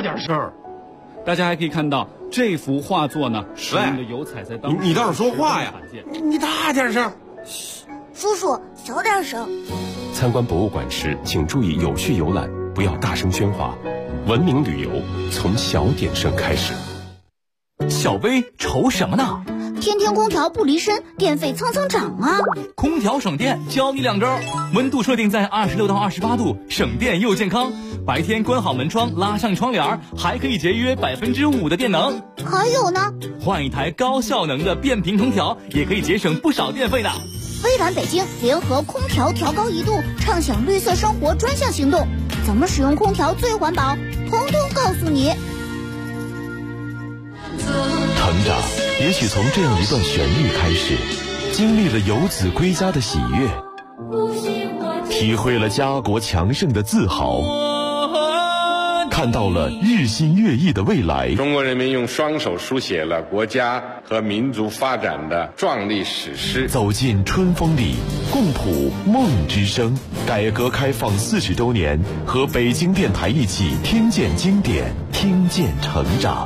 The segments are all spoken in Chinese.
点声。 大家还可以看到这幅画作呢，使用的油彩在当时你倒是说话呀！你大点声。 嘘，叔叔小点声。 参观博物馆时，请注意有序游览，不要大声喧哗。文明旅游从小点声开始。 小薇愁什么呢？ 天天空调不离身，电费蹭蹭涨啊！ 空调省电，教你2招：温度设定在26到28度，省电又健康。白天关好门窗，拉上窗帘，还可以节约5%的电能。 还有呢， 换一台高效能的变频空调，也可以节省不少电费呢。 微软北京联合空调调高1度，畅享绿色生活专项行动，怎么使用空调最环保，统统告诉你。 成长也许从这样一段旋律开始，经历了游子归家的喜悦，体会了家国强盛的自豪，看到了日新月异的未来。 中国人民用双手书写了国家和民族发展的壮丽史诗。 走进春风里，共谱梦之声。改革开放40周年，和北京电台一起听见经典，听见成长。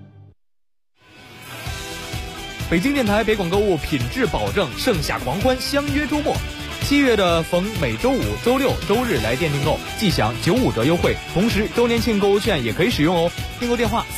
北京电台北广购物品质保证，盛夏狂欢相约周末。7月的逢每周五、周六、周日来电订购，即享95折优惠，同时周年庆购物券也可以使用哦。订购电话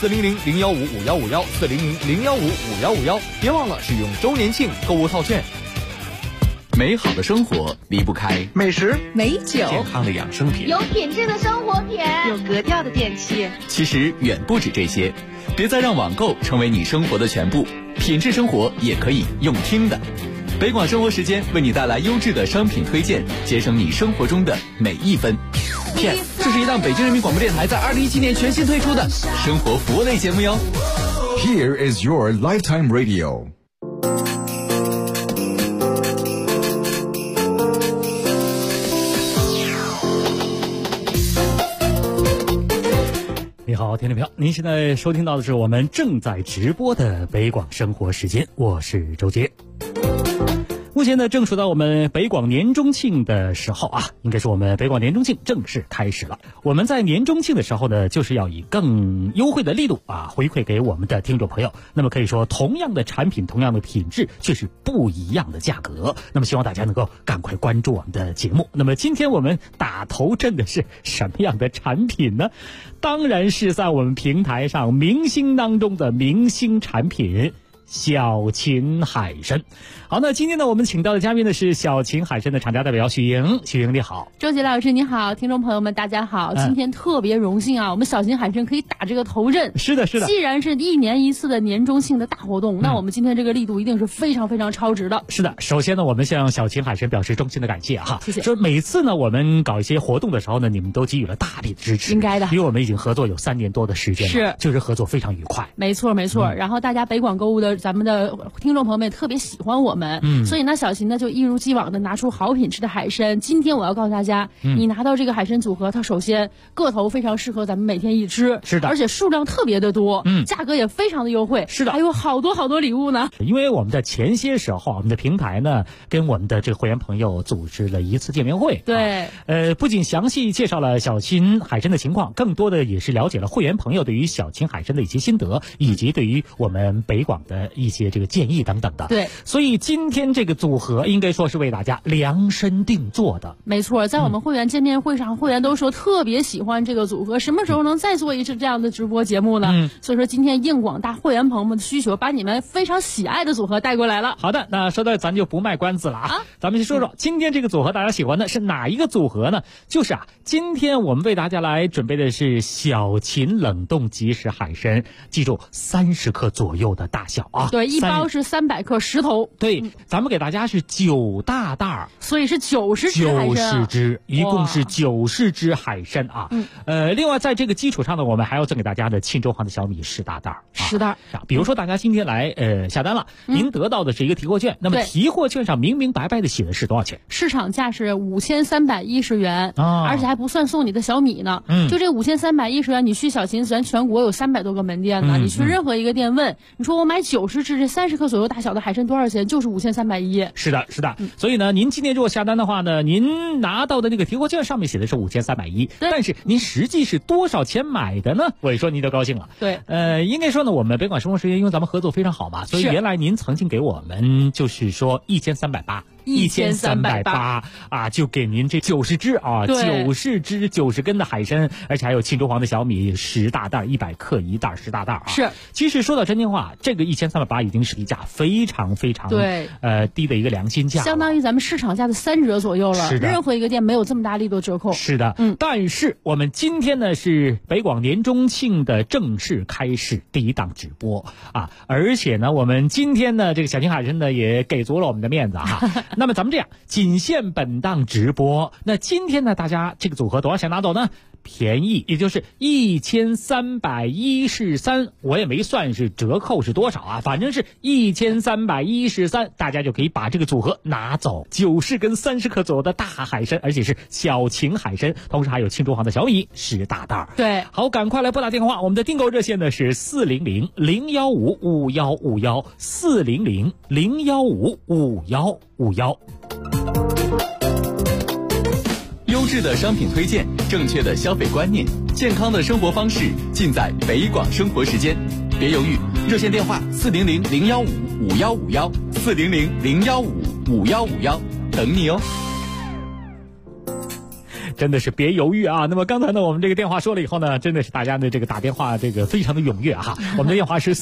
400-015-5151，400-015-5151，别忘了使用周年庆购物套券。 美好的生活离不开美食、 美酒、 健康的养生品， 有品质的生活品， 有格调的电器。 其实远不止这些，别再让网购成为你生活的全部，品质生活也可以用听的。北广生活时间为你带来优质的商品推荐，节省你生活中的每一分。Yes， 这是一档北京人民广播电台在2017年全新推出的生活服务类节目哟。 Here is your lifetime radio。 你好，听众朋友，您现在收听到的是我们正在直播的北广生活时间，我是周杰。目前呢，正处到我们北广年中庆的时候啊，应该说我们北广年中庆正式开始了。我们在年中庆的时候呢，就是要以更优惠的力度啊，回馈给我们的听众朋友。那么可以说，同样的产品，同样的品质，却是不一样的价格。那么希望大家能够赶快关注我们的节目。那么今天我们打头阵的是什么样的产品呢？当然是在我们平台上明星当中的明星产品。小秦海参。好，那今天呢，我们请到的嘉宾呢是小秦海参的厂家代表许莹。许莹你好。 周杰老师你好，听众朋友们大家好。今天特别荣幸啊，我们小秦海参可以打这个头阵。 是的是的， 既然是1年1次的年中庆的大活动，那我们今天这个力度一定是非常非常超值的。 是的，首先呢，我们向小秦海参表示衷心的感谢哈。 谢谢。 说每次呢，我们搞一些活动的时候呢，你们都给予了大力的支持。 应该的， 因为我们已经合作有3年多的时间了， 是， 就是合作非常愉快。 没错没错。然后大家北广购物的咱们的听众朋友们也特别喜欢我们，所以呢，小秦呢就一如既往的拿出好品质的海参。今天我要告诉大家，你拿到这个海参组合，它首先个头非常适合咱们每天一吃， 是的， 而且数量特别的多，价格也非常的优惠， 是的， 还有好多好多礼物呢。 因为我们在前些时候，我们的平台呢跟我们的这个会员朋友组织了一次见面会， 对， 不仅详细介绍了小秦海参的情况，更多的也是了解了会员朋友对于小秦海参的一些心得，以及对于我们北广的一些这个建议等等的。 对， 所以今天这个组合应该说是为大家量身定做的。 没错，在我们会员见面会上，会员都说特别喜欢这个组合，什么时候能再做一次这样的直播节目呢？所以说今天应广大会员朋友们的需求，把你们非常喜爱的组合带过来了。 好的，那说到咱就不卖关子了啊，咱们先说说今天这个组合大家喜欢的是哪一个组合呢？就是今天我们为大家来准备的是小秦冷冻即食海参，记住30克左右的大小啊。 对，一包是300克10头。 对，咱们给大家是9大袋， 所以是90只海参，90 只，一共是90只海参啊。另外在这个基础上呢，我们还要赠给大家的沁州黄的小米10大袋 ，10袋。 比如说大家今天来下单了，您得到的是一个提货券，那么提货券上明明白白的写的是多少钱？ 市场价是5310元，而且还不算送你的小米呢。就这5310元，你去小秦咱全国有300多个门店呢，你去任何一个店问，你说我买90 90只这30克左右大小的海参多少钱？就是5310。 是的，是的。所以呢，您今天如果下单的话呢，您拿到的那个提货券上面写的是5310，但是您实际是多少钱买的呢？我一说您就高兴了。 对， 应该说呢，我们北广生活时间因为咱们合作非常好嘛，所以原来您曾经给我们就是说1380啊，就给您这90只啊，90只90根的海参，而且还有庆州黄的小米10大袋，100克一袋10大袋啊。 是， 其实说到真心话，这个1380已经是一价非常非常低的一个良心价， 相当于咱们市场价的3折左右了。 是的， 任何一个店没有这么大力度折扣。 是的，但是我们今天呢是北广年中庆的正式开始第一档直播啊，而且呢我们今天呢这个小青海参呢也给足了我们的面子哈。那么咱们这样，仅限本档直播。那今天呢，大家这个组合多少钱拿走呢？便宜，也就是1313，我也没算是折扣是多少啊，反正是1313，大家就可以把这个组合拿走，90根30克左右的大海参，而且是小青海参，同时还有庆州黄的小米10大袋。 对， 好，赶快来拨打电话，我们的订购热线呢是400-015-5151，400-015-5151。 优质的商品推荐，正确的消费观念，健康的生活方式，尽在北广生活时间。别犹豫，热线电话400-015-5151，400-015-5151，等你哦。 真的是别犹豫啊！那么刚才呢，我们这个电话说了以后呢，真的是大家的这个打电话这个非常的踊跃哈。我们的电话是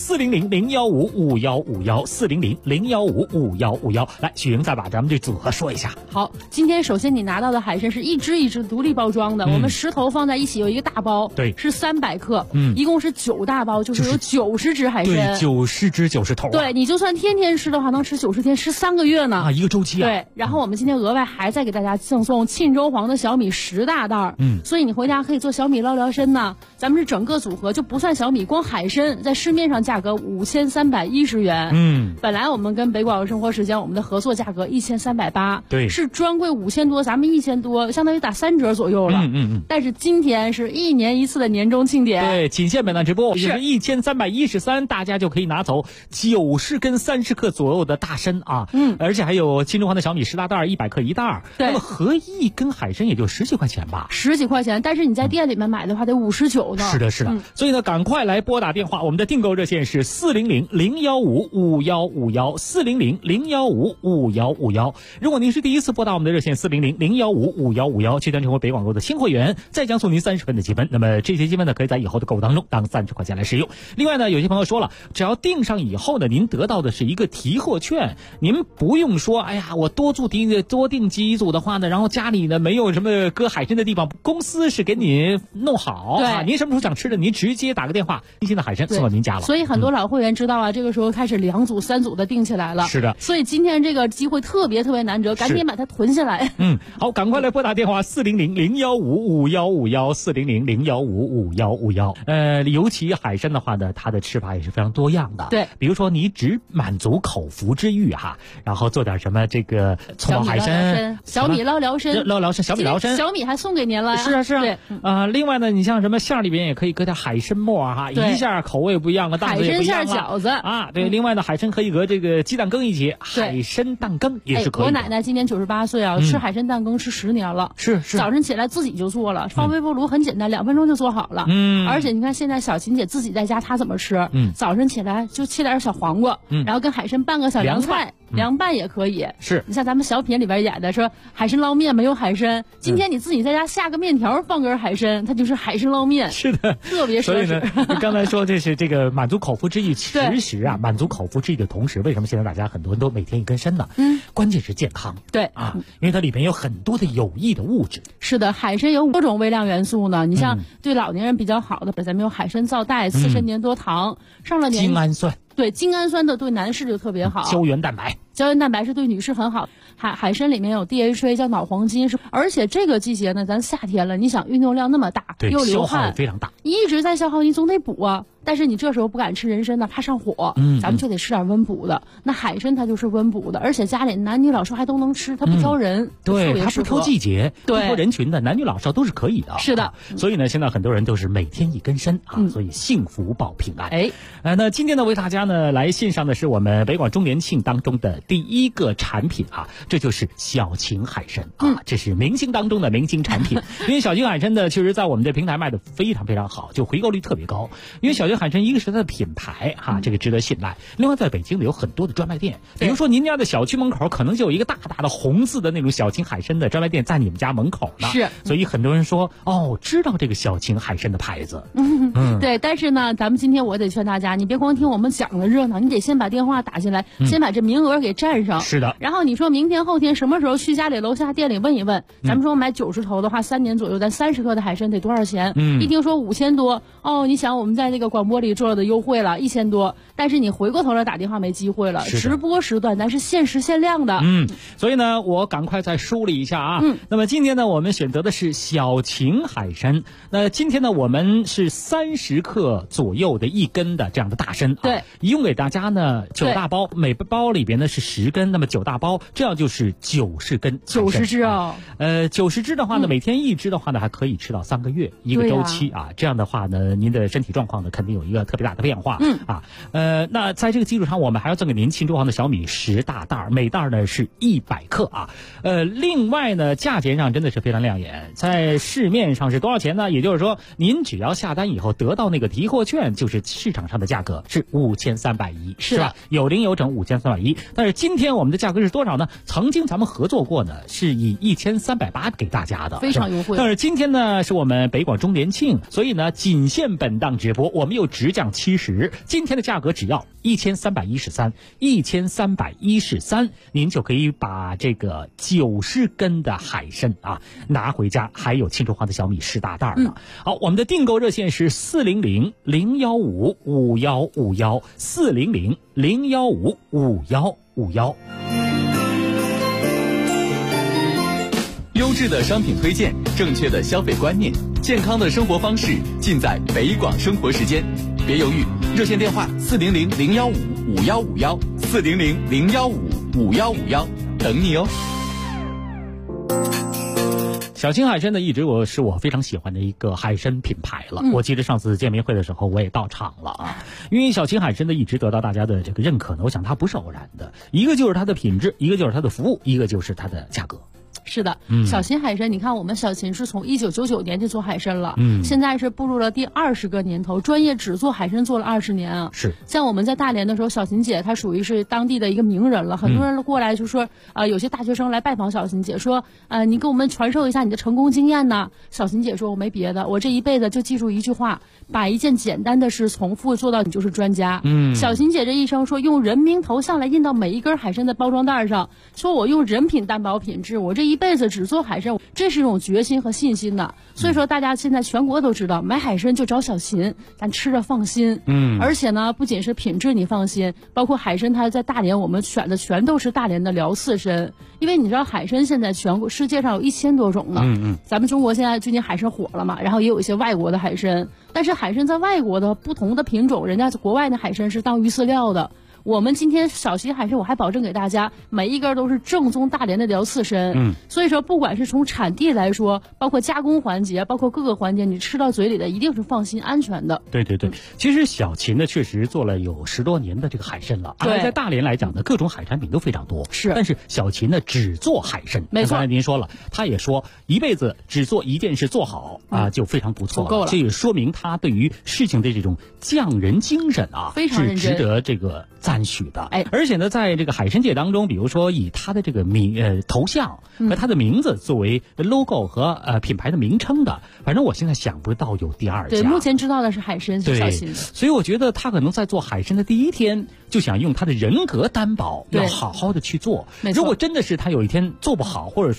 400-015-5151，400-015-5151。来，许莹再把咱们这组合说一下。 好，今天首先你拿到的海参是一只一只独立包装的，我们10头放在一起有一个大包， 对， 是300克，一共是9大包，就是有90只海参， 对，90只90头。 对，你就算天天吃的话，能吃90天，吃3个月呢。 啊，一个周期啊。 对，然后我们今天额外还再给大家赠送庆州黄的小米10大袋，所以你回家可以做小米捞聊参呢。咱们是整个组合就不算小米，光海参在市面上价格5310元，本来我们跟北广生活时间我们的合作价格1380， 对， 是专柜5000多，咱们1000多，相当于打3折左右了。但是今天是1年1次的年终庆典， 对，仅限本档直播，也就是1313，大家就可以拿走90根30克左右的大参啊，而且还有庆州黄的小米10大袋，100克一袋，那么合一根海参也就10几块钱吧 ，10几块钱，但是你在店里面买的话得59呢。 是的，是的，所以呢，赶快来拨打电话，我们的订购热线是400-015-5151，400-015-5151。如果您是第一次拨打我们的热线400-015-5151，即将成为北广购的新会员，再将送您30分的积分。那么这些积分呢，可以在以后的购物当中当30块钱来使用。另外呢，有些朋友说了，只要订上以后呢，您得到的是一个提货券，您不用说，哎呀，我多订几组的话呢，然后家里呢没有什么搁海参的地方，公司是给你弄好， 对， 您什么时候想吃的，您直接打个电话，新鲜的海参送到您家了。 所以很多老会员知道啊，这个时候开始2组3组的订起来了。 是的， 所以今天这个机会特别难得，赶紧把它囤下来。 好，赶快来拨打电话400-015-5151，400-015-5151。尤其海参的话呢，它的吃法也是非常多样的。 对， 比如说你只满足口腹之欲哈，然后做点什么这个葱爆海参、 小米捞聊参、 小米捞参， 小米还送给您了呀。 是啊， 对， 另外呢，你像什么馅里边也可以搁点海参末哈，一下口味不一样了，档次也不一样了。 海参馅饺子啊，对，另外呢，海参可以搁这个鸡蛋羹一起，海参蛋羹也是可以的。 我奶奶今年98岁啊，吃海参蛋羹吃10年了， 是早晨起来自己就做了，放微波炉很简单，2分钟就做好了。而且你看现在小琴姐自己在家，她怎么吃？早晨起来就切点小黄瓜，然后跟海参拌个小凉菜，凉拌也可以。 是你像咱们小品里边演的说海参捞面没有海参，今天你自己在家下个面条放根海参，它就是海参捞面。 是的， 特别所以呢，刚才说这是这个满足口腹之欲，其实啊，满足口腹之欲的同时，为什么现在大家很多人都每天一根参呢？关键是健康。 对啊，因为它里面有很多的有益的物质。 是的，海参有多种微量元素呢。你像对老年人比较好的，咱们有海参皂苷、刺参粘多糖，上了年精氨酸。 对，精氨酸的对男士就特别好。 胶原蛋白是对女士很好。海参里面有 DHA 叫脑黄金，而且这个季节呢，咱夏天了，你想运动量那么大，又流汗， 消耗非常大， 一直在消耗，你总得补啊。 但是你这时候不敢吃人参呢，怕上火，咱们就得吃点温补的。那海参它就是温补的，而且家里男女老少还都能吃，它不挑人， 对，它不挑季节， 对， 不挑人群的，男女老少都是可以的。 是的， 所以呢，现在很多人都是每天一根参啊，所以幸福保平安。那今天呢，为大家呢来献上的是我们北广周年庆当中的第一个产品啊，这就是小秦海参啊，这是明星当中的明星产品。因为小秦海参呢，确实在我们的平台卖的非常非常好，就回购率特别高。因为小秦海参一个是它的品牌哈，这个值得信赖。另外，在北京呢有很多的专卖店，比如说您家的小区门口可能就有一个大大的红字的那种小秦海参的专卖店在你们家门口呢。 是， 所以很多人说哦，知道这个小秦海参的牌子。 对，但是呢，咱们今天我得劝大家，你别光听我们讲的热闹，你得先把电话打进来，先把这名额给占上。 是的。 然后你说明天后天什么时候去家里楼下店里问一问，咱们说买90头的话，3年左右，咱30克的海参得多少钱？一听说5000多，哦，你想我们在那个广播里做的优惠了1000多，但是你回过头来打电话没机会了，直播时段咱是限时限量的。 所以呢，我赶快再梳理一下啊。那么今天呢，我们选择的是小秦海参。那今天呢，我们是30克左右的1根的这样的大参啊。 对， 一共给大家呢9大包，每包里边呢是10根，那么9大包，这样就是90根 ，90只哦。 90只的话呢，每天1只的话呢，还可以吃到3个月一个周期啊。这样的话呢，您的身体状况呢肯定有一个特别大的变化。那在这个基础上，我们还要赠给您庆州行的小米10大袋，每袋呢是100克啊。另外呢，价钱上真的是非常亮眼，在市面上是多少钱呢？也就是说，您只要下单以后得到那个提货券，就是市场上的价格是5310，是吧？有零有整5310。但是今天我们的价格是多少呢？曾经咱们合作过呢，是以1380给大家的， 非常优惠。 但是今天呢，是我们北广周年庆，所以呢，仅限本档直播，我们又直降70，今天的价格只要1313，您就可以把这个90根的海参啊拿回家，还有庆州行的小米10大袋呢。好，我们的订购热线是400-015-5151，400-015-5151。 优质的商品推荐，正确的消费观念，健康的生活方式，尽在北广生活时间。别犹豫，热线电话400-015-5151，400-015-5151，等你哦。 小秦海参呢，一直是我非常喜欢的一个海参品牌了。我记得上次见面会的时候，我也到场了啊。因为小秦海参呢，一直得到大家的这个认可呢，我想它不是偶然的，一个就是它的品质，一个就是它的服务，一个就是它的价格。 是的，小秦海参，你看我们小秦是从1999年就做海参了，现在是步入了第20个年头，专业只做海参做了20年啊。 是， 像我们在大连的时候，小秦姐她属于是当地的一个名人了，很多人过来就说，有些大学生来拜访小秦姐，说，你给我们传授一下你的成功经验呢。小秦姐说，我没别的，我这一辈子就记住一句话，把一件简单的事重复做到你就是专家。小秦姐这一生说，用人名头像来印到每一根海参的包装袋上，说我用人品担保品质，我这一辈子只做海参，这是一种决心和信心的。所以说大家现在全国都知道，买海参就找小秦，咱吃着放心。而且呢，不仅是品质你放心，包括海参它在大连我们选的全都是大连的辽刺参，因为你知道海参现在全国世界上有1000多种呢。咱们中国现在最近海参火了嘛，然后也有一些外国的海参，但是海参在外国的不同的品种，人家国外的海参是当鱼饲料的。我们今天小秦海参，我还保证给大家每一根都是正宗大连的辽刺参。所以说不管是从产地来说，包括加工环节，包括各个环节，你吃到嘴里的一定是放心安全的。 对，其实小秦呢确实做了有10多年的这个海参了，而在大连来讲呢，各种海产品都非常多。 是， 但是小秦呢只做海参。 没错， 刚才您说了，他也说一辈子只做一件事做好啊，就非常不错了， 够了。 这也说明他对于事情的这种匠人精神啊， 非常认真， 是值得这个赞许的。而且呢，在这个海参界当中，比如说以他的这个头像和他的名字作为 logo 和品牌的名称的，反正我现在想不到有第2家。 对，目前知道的是海参是小秦的。 所以我觉得他可能在做海参的第一天就想用他的人格担保，要好好的去做。如果真的是他有一天做不好，或者说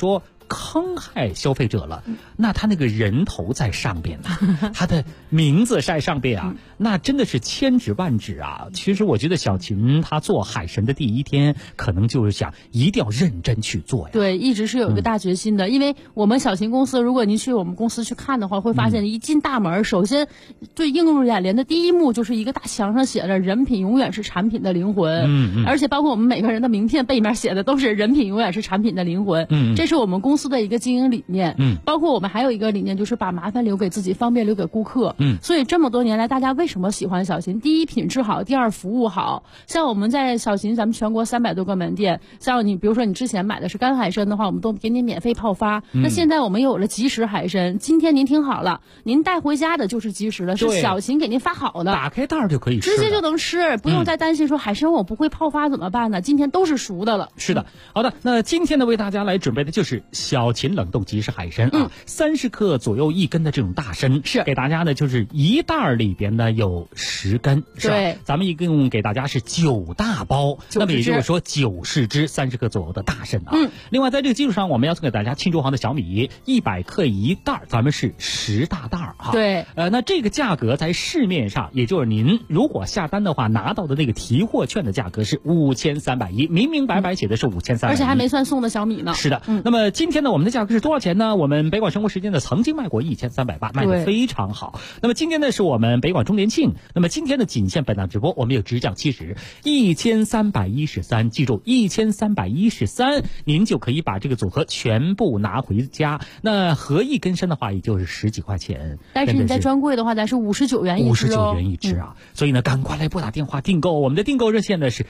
坑害消费者了，那他那个人头在上边呢，他的名字在上边啊，那真的是千指万指啊。其实我觉得小秦他做海神的第一天，可能就是想一定要认真去做呀。 对，一直是有一个大决心的，因为我们小秦公司，如果您去我们公司去看的话，会发现一进大门，首先最映入眼帘的第一幕就是一个大墙上写着"人品永远是产品的灵魂"，而且包括我们每个人的名片背面写的都是"人品永远是产品的灵魂"，这是我们公司的一个经营理念。包括我们还有一个理念，就是把麻烦留给自己，方便留给顾客。所以这么多年来，大家为什么喜欢小秦？第一，品质好；第二，服务好。像我们在小秦，咱们全国300多个门店，像你比如说你之前买的是干海参的话，我们都给你免费泡发。那现在我们有了即食海参，今天您听好了，您带回家的就是即食的，是小秦给您发好的， 打开袋儿就可以吃， 直接就能吃，不用再担心说海参我不会泡发怎么办呢？今天都是熟的了。 是的，好的，那今天呢为大家来准备的就是小秦冷冻即食海参啊，30克左右1根的这种大参，是给大家呢就是一袋里边呢有10根，是吧？ 对， 咱们一共给大家是9大包，那么也就是说90只30克左右的大参啊。另外在这个基础上，我们要送给大家庆州行的小米100克一袋，咱们是10大袋哈。 对， 那这个价格在市面上，也就是您如果下单的话，拿到的那个提货券的价格是5310，明明白白写的是5310， 而且还没算送的小米呢。 是的，那么今天呢，我们的价格是多少钱呢？我们北广生活时间呢曾经卖过1380，卖得非常好。那么今天呢是我们北广周年庆，那么今天的仅限本档直播，我们有直降70 1313，记住1313，您就可以把这个组合全部拿回家。那合一根参的话，也就是10几块钱。 但是你在专柜的话，咱是59元一只 ，59元一只啊。所以呢，赶快来拨打电话订购，我们的订购热线呢是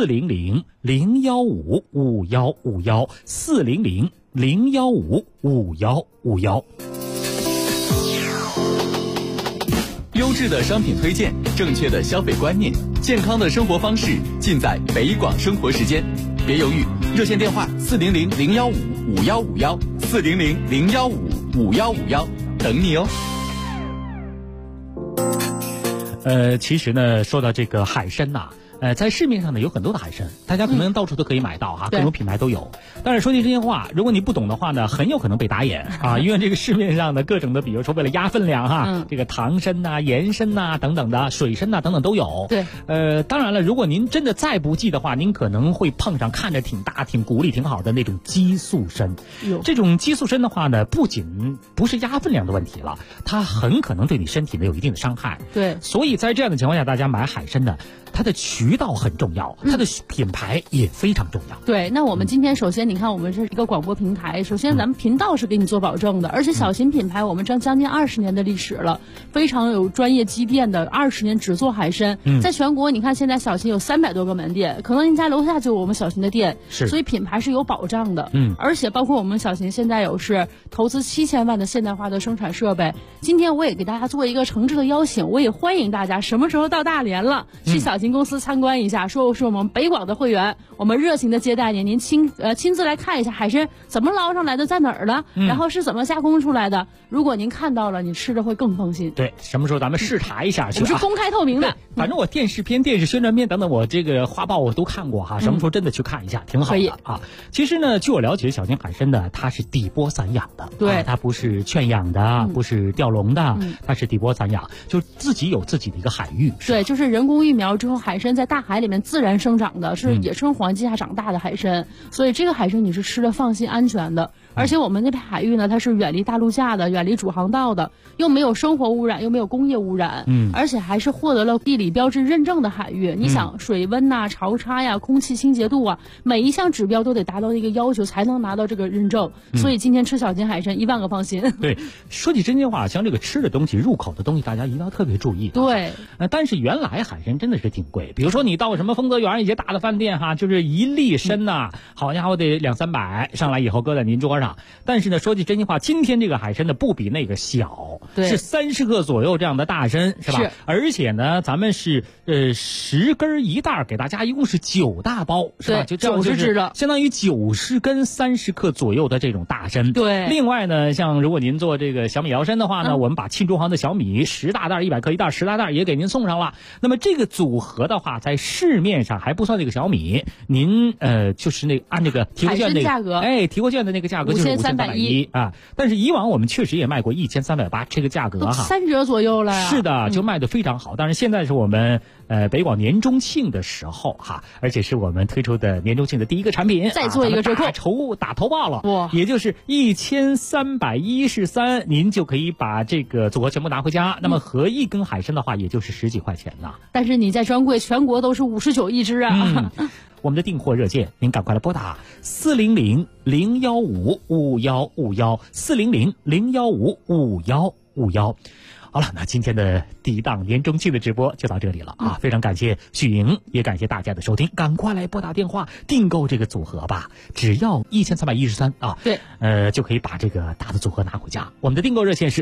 400-015-5151，400-015-5151。 优质的商品推荐，正确的消费观念，健康的生活方式，尽在北广生活时间。别犹豫，热线电话400-015-5151，400-015-5151，等你哦。 其实呢，说到这个海参呐，在市面上呢有很多的海参，大家可能到处都可以买到哈，各种品牌都有。但是说句真心话，如果你不懂的话呢，很有可能被打眼啊，因为这个市面上的各种的，比如说为了压分量哈，这个糖参呐、盐参呐等等的，水参呐等等都有。 对， 当然了，如果您真的再不济的话，您可能会碰上看着挺大、挺骨力挺好的那种激素参。这种激素参的话呢，不仅不是压分量的问题了，它很可能对你身体呢有一定的伤害。 对， 所以在这样的情况下，大家买海参呢，它的渠道很重要，它的品牌也非常重要。 对，那我们今天首先你看，我们是一个广播平台，首先咱们频道是给你做保证的，而且小秦品牌我们将近20年的历史了，非常有专业积淀的，20年只做海参。在全国你看现在小秦有300多个门店，可能您家楼下就有我们小秦的店，所以品牌是有保障的。而且包括我们小秦现在有是投资7000万的现代化的生产设备。今天我也给大家做一个诚挚的邀请，我也欢迎大家什么时候到大连了，去小秦公司参观一下，说是我们北广的会员，我们热情的接待您，您亲自来看一下海参怎么捞上来的，在哪儿了，然后是怎么加工出来的。如果您看到了，你吃着会更放心。 对，什么时候咱们视察一下去？ 我是公开透明的， 反正我电视片、电视宣传片等等，我这个画报我都看过哈。什么时候真的去看一下，挺好的啊。其实呢，据我了解，小秦海参呢，它是底波散养的， 对， 它不是圈养的，不是钓笼的，它是底波散养，就自己有自己的一个海域。 对，就是人工育苗之后，海参在大海里面自然生长的，是野生环境下长大的海参，所以这个海参你是吃的放心安全的。而且我们那片海域呢，它是远离大陆架的，远离主航道的，又没有生活污染，又没有工业污染，而且还是获得了地理标志认证的海域。你想水温呐、潮差呀、空气清洁度啊，每一项指标都得达到一个要求才能拿到这个认证。所以今天吃小秦海参1万个放心。 对，说起真心话，像这个吃的东西、入口的东西，大家一定要特别注意。 对， 但是原来海参真的是挺贵，比如说你到什么丰泽园一些大的饭店哈，就是1粒参呐，好家伙得200-300，上来以后搁在您桌上。但是呢，说句真心话，今天这个海参呢不比那个小，是30克左右这样的大参，是吧？而且呢，咱们是10根一袋，给大家一共是9大包，是吧？就 90只了， 相当于90根30克左右的这种大参。 对。 另外呢，像如果您做这个小米摇参的话呢，我们把庆州行的小米10大袋100克一袋，10大袋也给您送上了。那么这个组合的话，在市面上还不算这个小米，您就是那按这个提货券那个，提货券的那个价格就是5310啊。但是以往我们确实也卖过1380这个价格哈 ，3折左右了。 是的，就卖得非常好。但是现在是我们北广年中庆的时候哈，而且是我们推出的年中庆的第一个产品， 再做一个折扣， 打头报了哇，也就是1313，您就可以把这个组合全部拿回家。那么合一根海参的话，也就是10几块钱呢。 但是你在专柜全国都是59一只啊。 我们的订货热线，您赶快来拨打400-015-5151，400-015-5151。好了，那今天的第一档年中庆的直播就到这里了啊！非常感谢许莹，也感谢大家的收听，赶快来拨打电话订购这个组合吧，只要1313啊！ 对， 就可以把这个大的组合拿回家。我们的订购热线是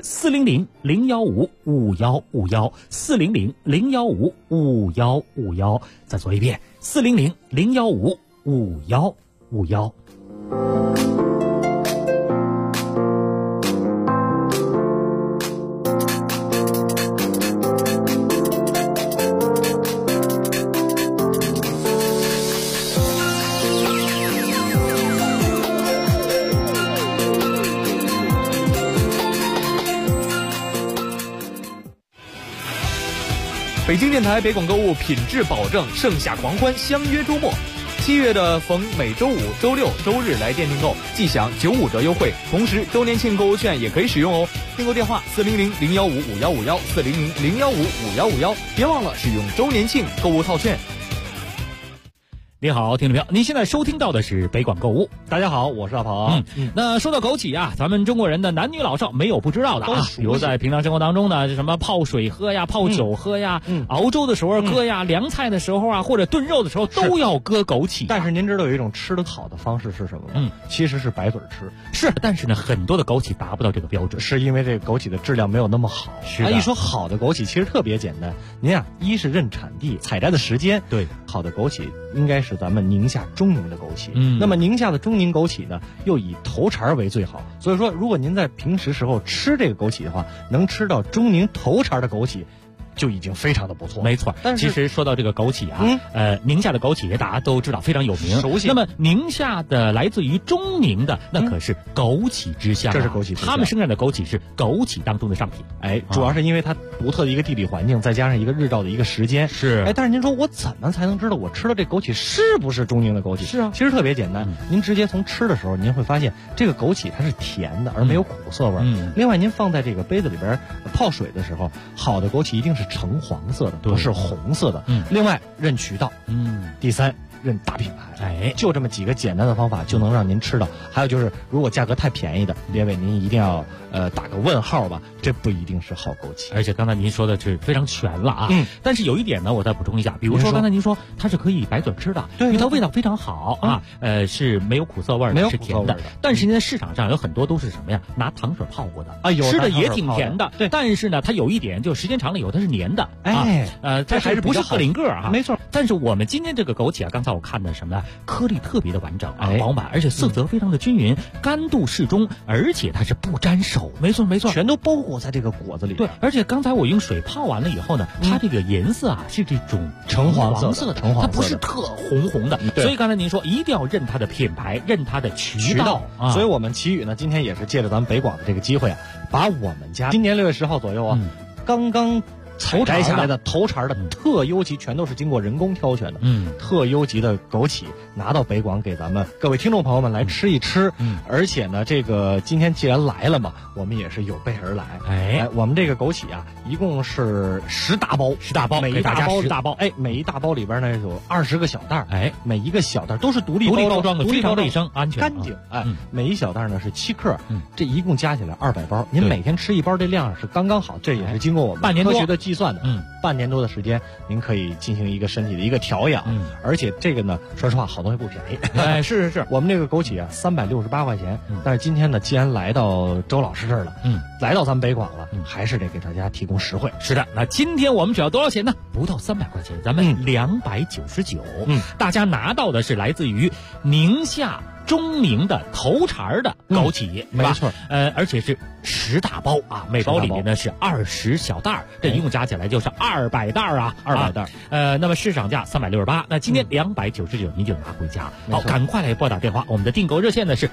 400-015-5151，400-015-5151。再说一遍，400-015-5151。 北京电台北广购物品质保证，盛夏狂欢，相约周末。7月的逢每周五、周六、周日来店订购，即享95折优惠，同时周年庆购物券也可以使用哦。订购电话400-015-5151，400-015-5151，别忘了使用周年庆购物套券。 你好，听众朋友，您现在收听到的是北广购物。 大家好，我是大鹏。 那说到枸杞啊，咱们中国人的男女老少没有不知道的啊。比如在平常生活当中呢，什么泡水喝呀，泡酒喝呀，熬粥的时候搁呀，凉菜的时候啊，或者炖肉的时候都要搁枸杞。 但是您知道有一种吃得好的方式是什么吗？其实是白嘴吃。 是，但是呢，很多的枸杞达不到这个标准， 是因为这个枸杞的质量没有那么好。 是的。 一说好的枸杞，其实特别简单。您啊，一是认产地、采摘的时间。 对， 好的枸杞应该是咱们宁夏中宁的枸杞。那么宁夏的中宁枸杞呢，又以头茬为最好。所以说，如果您在平时时候吃这个枸杞的话，能吃到中宁头茬的枸杞，就已经非常的不错。 没错，但是其实说到这个枸杞啊，宁夏的枸杞大家都知道非常有名， 熟悉。 那么宁夏的来自于中宁的，那可是枸杞之乡， 这是枸杞之乡。 他们生产的枸杞是枸杞当中的上品。 主要是因为它独特的一个地理环境，再加上一个日照的一个时间。 是。 但是您说我怎么才能知道我吃的这枸杞是不是中宁的枸杞？ 是啊， 其实特别简单，您直接从吃的时候，您会发现这个枸杞它是甜的，而没有苦涩味。另外，您放在这个杯子里边泡水的时候，好的枸杞一定是橙黄色的，不是红色的。另外认渠道。第三，认大品牌。就这么几个简单的方法就能让您吃到。还有就是，如果价格太便宜的，列位您一定要打个问号吧，这不一定是好枸杞。 而且刚才您说的是非常全了啊。但是有一点呢，我再补充一下，比如说刚才您说它是可以白嘴吃的，因为它味道非常好啊，是没有苦涩味的，是甜的。但是现在市场上有很多都是什么呀？拿糖水泡过的啊，吃的也挺甜的。 对， 但是呢，它有一点就时间长了以后它是黏的。这还是不是鹤龄个啊？ 没错。 但是我们今天这个枸杞啊，刚才我看的什么呢？颗粒特别的完整啊，饱满，而且色泽非常的均匀，干度适中，而且它是不沾手。没错， 全都包裹在这个果子里。 对，而且刚才我用水泡完了以后呢，它这个颜色啊是这种橙黄色的，它不是特红的。所以刚才您说一定要认它的品牌，认它的渠道。 所以我们奇宇呢，今天也是借着咱们北广的这个机会啊，把我们家今年6月10号左右啊，刚刚采摘下来的头茬的特优级，全都是经过人工挑选的，特优级的枸杞拿到北广给咱们各位听众朋友们来吃一吃。而且呢，这个今天既然来了嘛，我们也是有备而来。我们这个枸杞啊，一共是10大包，每一大包10大包，每一大包里边呢有20个小袋，每一个小袋都是独立包装的， 非常卫生、安全、 干净。每一小袋呢是7克，这一共加起来200包，您每天吃一包，这量是刚刚好。这也是经过我们科学的计算的，半年多的时间，您可以进行一个身体的一个调养。而且这个呢，说实话，好东西不便宜。 是， 我们这个枸杞啊，368块钱。但是今天呢，既然来到周老师这儿了，来到咱们北广了，还是得给大家提供实惠。 是的，那今天我们只要多少钱呢？不到300块钱，咱们299。大家拿到的是来自于宁夏中宁的头茬的枸杞， 没错， 而且是10大包啊，每包里面呢是20小袋，这一共加起来就是200袋啊，200袋。那么市场价368，那今天299您就拿回家。好，赶快来拨打电话，我们的订购热线呢是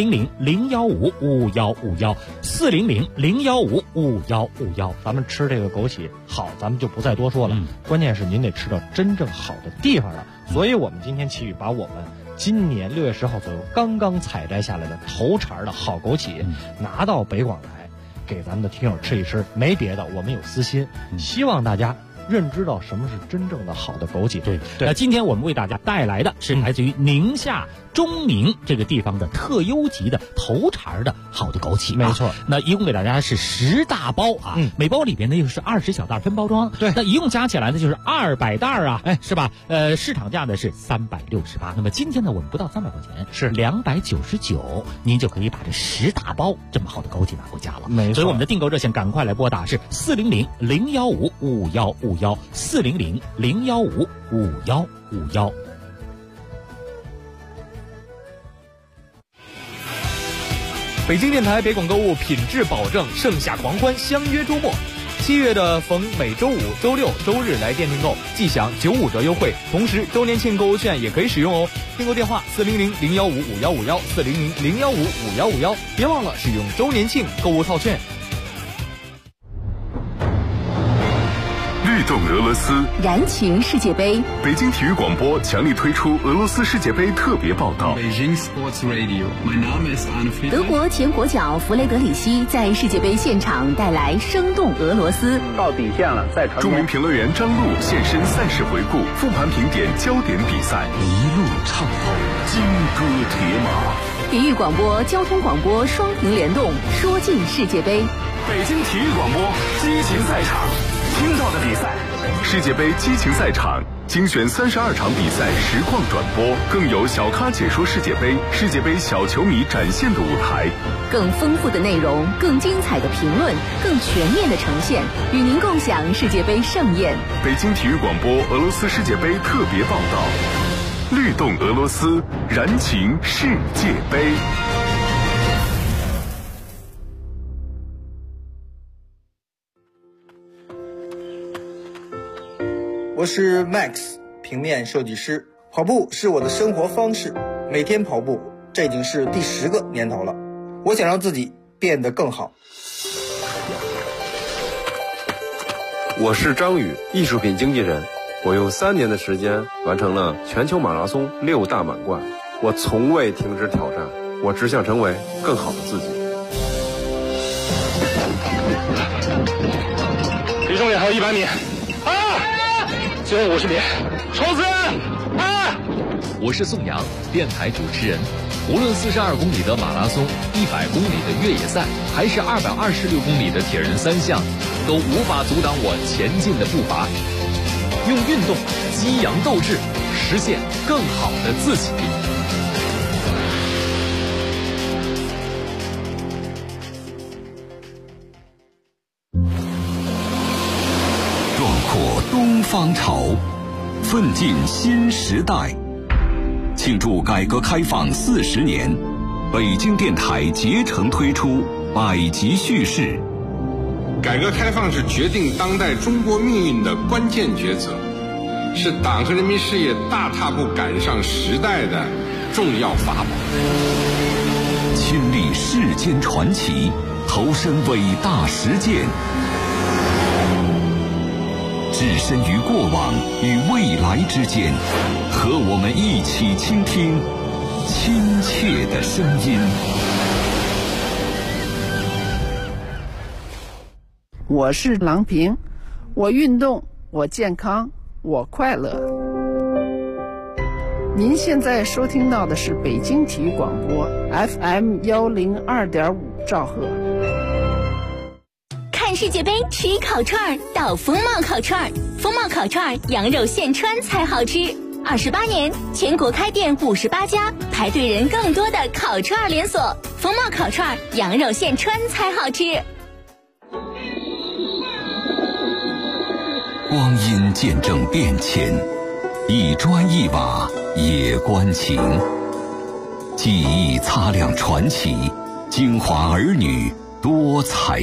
400-015-5151，400-015-5151。 咱们吃这个枸杞好，咱们就不再多说了，关键是您得吃到真正好的地方了。所以我们今天奇遇把我们今年6月10号左右刚刚采摘下来的头茬的好枸杞拿到北广来，给咱们的听友吃一吃。没别的，我们有私心，希望大家认知到什么是真正的好的枸杞。 对，那今天我们为大家带来的是来自于宁夏中宁这个地方的特优级的头茬的好的枸杞。 没错， 那一共给大家是10大包啊，每包里边呢又是20小袋分包装。 对， 那一共加起来呢就是200袋啊，是吧？市场价呢是368，那么今天呢我们不到300块钱，是299，您就可以把这10大包这么好的枸杞拿回家了。 没错， 所以我们的订购热线赶快来拨打是400-015-5151，400-015-5151。 北京电台北广购物品质保证，盛夏狂欢，相约周末。7月的逢每周五、周六、周日来店订购，即享95折优惠，同时周年庆购物券也可以使用哦。订购电话400-015-5151，400-015-5151，别忘了使用周年庆购物套券。 律动俄罗斯， 燃情世界杯。 北京体育广播强力推出俄罗斯世界杯特别报道。 德国前国脚弗雷德里希在世界杯现场带来生动俄罗斯。 到底线了，再传。 著名评论员张璐现身赛事回顾，复盘评点焦点比赛，一路畅跑，金戈铁马。 体育广播、交通广播双屏联动，说尽世界杯。 北京体育广播激情赛场。听到的比赛，世界杯激情赛场精选32场比赛实况转播，更有小咖解说世界杯，世界杯小球迷展现的舞台， 更丰富的内容，更精彩的评论，更全面的呈现，与您共享世界杯盛宴。 北京体育广播俄罗斯世界杯特别报道，律动俄罗斯，燃情世界杯。 我是 Max， 平面设计师。跑步是我的生活方式，每天跑步，这已经是第10个年头了。我想让自己变得更好。 我是张宇，艺术品经纪人。我用3年的时间完成了全球马拉松6大满贯。我从未停止挑战，我只想成为更好的自己。 离终点还有100米。最后50米，冲刺！ 我是宋阳，电台主持人。无论42公里的马拉松、100公里的越野赛，还是226公里的铁人3项，都无法阻挡我前进的步伐。用运动激扬斗志，实现更好的自己。 东方潮，奋进新时代。庆祝改革开放40年，北京电台竭诚推出百集叙事。 改革开放是决定当代中国命运的关键抉择，是党和人民事业大踏步赶上时代的重要法宝。 亲历世间传奇，投身伟大实践。置身于过往与未来之间，和我们一起倾听亲切的声音。 我是郎平，我运动，我健康，我快乐。您现在收听到的是北京体育广播 FM102.5兆赫。 看世界杯吃烤串到风貌烤串，风貌烤串羊肉现穿才好吃。28年，全国开店58家，排队人更多的烤串连锁。风貌烤串羊肉现穿才好吃。 光阴见证变迁，一砖一瓦也关情。 记忆擦亮传奇，京华儿女多才